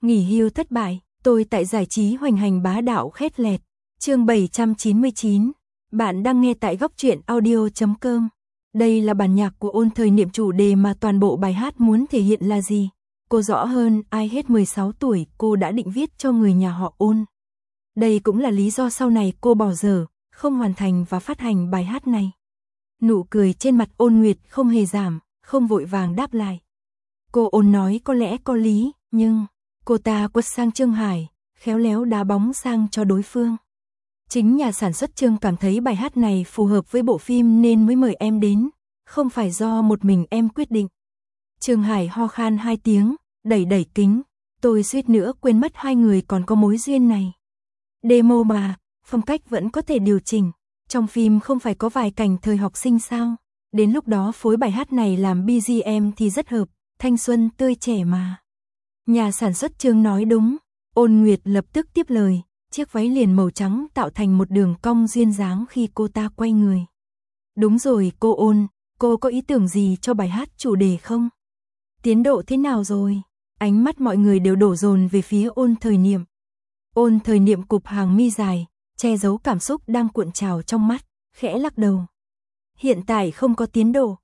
Nghỉ hưu thất bại, tôi tại giải trí hoành hành bá đạo khét lẹt. Chương 799. Bạn đang nghe tại góc truyện audio.com. Đây là bản nhạc của Ôn Thời Niệm, chủ đề mà toàn bộ bài hát muốn thể hiện là gì? Cô rõ hơn ai hết 16 tuổi cô đã định viết cho người nhà họ Ôn. Đây cũng là lý do sau này cô bỏ dở, không hoàn thành và phát hành bài hát này. Nụ cười trên mặt Ôn Nguyệt không hề giảm, không vội vàng đáp lại. Cô Ôn nói có lẽ có lý, nhưng cô ta quật sang Trương Hải, khéo léo đá bóng sang cho đối phương. Chính nhà sản xuất Trương cảm thấy bài hát này phù hợp với bộ phim nên mới mời em đến, không phải do một mình em quyết định. Trương Hải ho khan 2 tiếng, đẩy kính, tôi suýt nữa quên mất hai người còn có mối duyên này. Demo mà, phong cách vẫn có thể điều chỉnh, trong phim không phải có vài cảnh thời học sinh sao, đến lúc đó phối bài hát này làm BGM thì rất hợp, thanh xuân tươi trẻ mà. Nhà sản xuất Trương nói đúng, Ôn Nguyệt lập tức tiếp lời, chiếc váy liền màu trắng tạo thành một đường cong duyên dáng khi cô ta quay người. Đúng rồi cô Ôn, cô có ý tưởng gì cho bài hát chủ đề không? Tiến độ thế nào rồi? Ánh mắt mọi người đều đổ dồn về phía Ôn Thời Niệm. Ôn Thời Niệm cụp hàng mi dài, che giấu cảm xúc đang cuộn trào trong mắt, khẽ lắc đầu. Hiện tại không có tiến độ.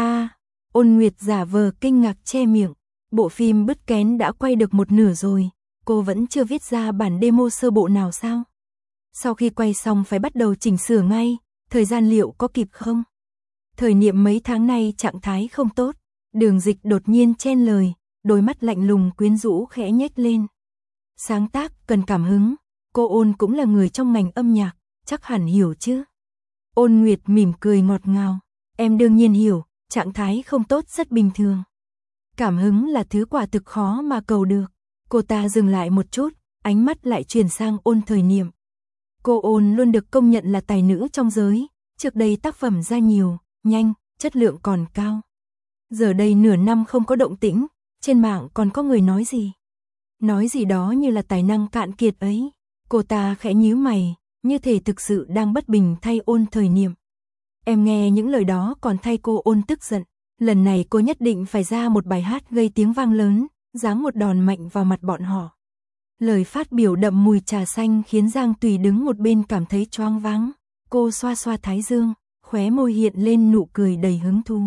Ôn Nguyệt giả vờ kinh ngạc che miệng. Bộ phim Bứt Kén đã quay được một nửa rồi, cô vẫn chưa viết ra bản demo sơ bộ nào sao? Sau khi quay xong phải bắt đầu chỉnh sửa ngay, thời gian liệu có kịp không? Thời Niệm mấy tháng nay trạng thái không tốt, Đường Dịch đột nhiên chen lời, đôi mắt lạnh lùng quyến rũ khẽ nhếch lên. Sáng tác cần cảm hứng, cô Ôn cũng là người trong ngành âm nhạc, chắc hẳn hiểu chứ? Ôn Nguyệt mỉm cười ngọt ngào, em đương nhiên hiểu, trạng thái không tốt rất bình thường. Cảm hứng là thứ quả thực khó mà cầu được. Cô ta dừng lại một chút, ánh mắt lại chuyển sang Ôn Thời Niệm. Cô Ôn luôn được công nhận là tài nữ trong giới, trước đây tác phẩm ra nhiều, nhanh, chất lượng còn cao. Giờ đây nửa năm không có động tĩnh, trên mạng còn có người nói gì? Nói gì đó như là tài năng cạn kiệt ấy. Cô ta khẽ nhíu mày, như thể thực sự đang bất bình thay Ôn Thời Niệm. Em nghe những lời đó còn thay cô Ôn tức giận. Lần này cô nhất định phải ra một bài hát gây tiếng vang lớn, giáng một đòn mạnh vào mặt bọn họ. Lời phát biểu đậm mùi trà xanh khiến Giang Tùy đứng một bên cảm thấy choáng váng. Cô xoa xoa thái dương, khóe môi hiện lên nụ cười đầy hứng thú.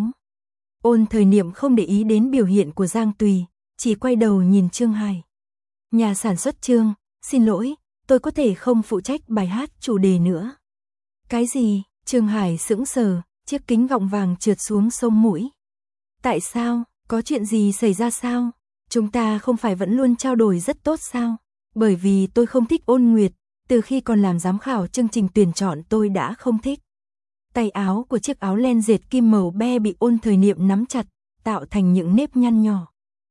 Ôn Thời Niệm không để ý đến biểu hiện của Giang Tùy, chỉ quay đầu nhìn Trương Hải. Nhà sản xuất Trương, xin lỗi, tôi có thể không phụ trách bài hát chủ đề nữa. Cái gì? Trương Hải sững sờ, chiếc kính gọng vàng trượt xuống sống mũi. Tại sao? Có chuyện gì xảy ra sao? Chúng ta không phải vẫn luôn trao đổi rất tốt sao? Bởi vì tôi không thích Ôn Nguyệt, từ khi còn làm giám khảo chương trình tuyển chọn tôi đã không thích. Tay áo của chiếc áo len dệt kim màu be bị Ôn Thời Niệm nắm chặt, tạo thành những nếp nhăn nhỏ.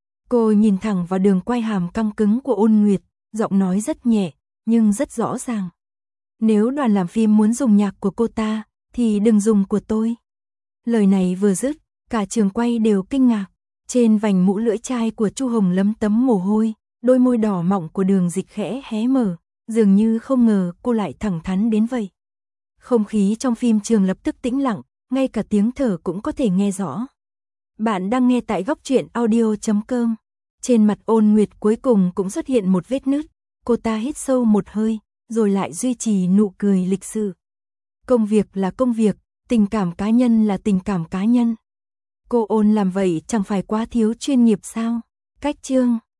Cô nhìn thẳng vào đường quai hàm căng cứng của Ôn Nguyệt, giọng nói rất nhẹ, nhưng rất rõ ràng. Nếu đoàn làm phim muốn dùng nhạc của cô ta, thì đừng dùng của tôi. Lời này vừa dứt, cả trường quay đều kinh ngạc. Trên vành mũ lưỡi chai của Chu Hồng lấm tấm mồ hôi, đôi môi đỏ mọng của Đường Dịch khẽ hé mở, dường như không ngờ cô lại thẳng thắn đến vậy. Không khí trong phim trường lập tức tĩnh lặng, ngay cả tiếng thở cũng có thể nghe rõ. Bạn đang nghe tại góc truyện audio.com. Trên mặt Ôn Nguyệt cuối cùng cũng xuất hiện một vết nứt, cô ta hít sâu một hơi, rồi lại duy trì nụ cười lịch sự. Công việc là công việc, tình cảm cá nhân là tình cảm cá nhân. Cô Ôn làm vậy chẳng phải quá thiếu chuyên nghiệp sao? Cách Trương,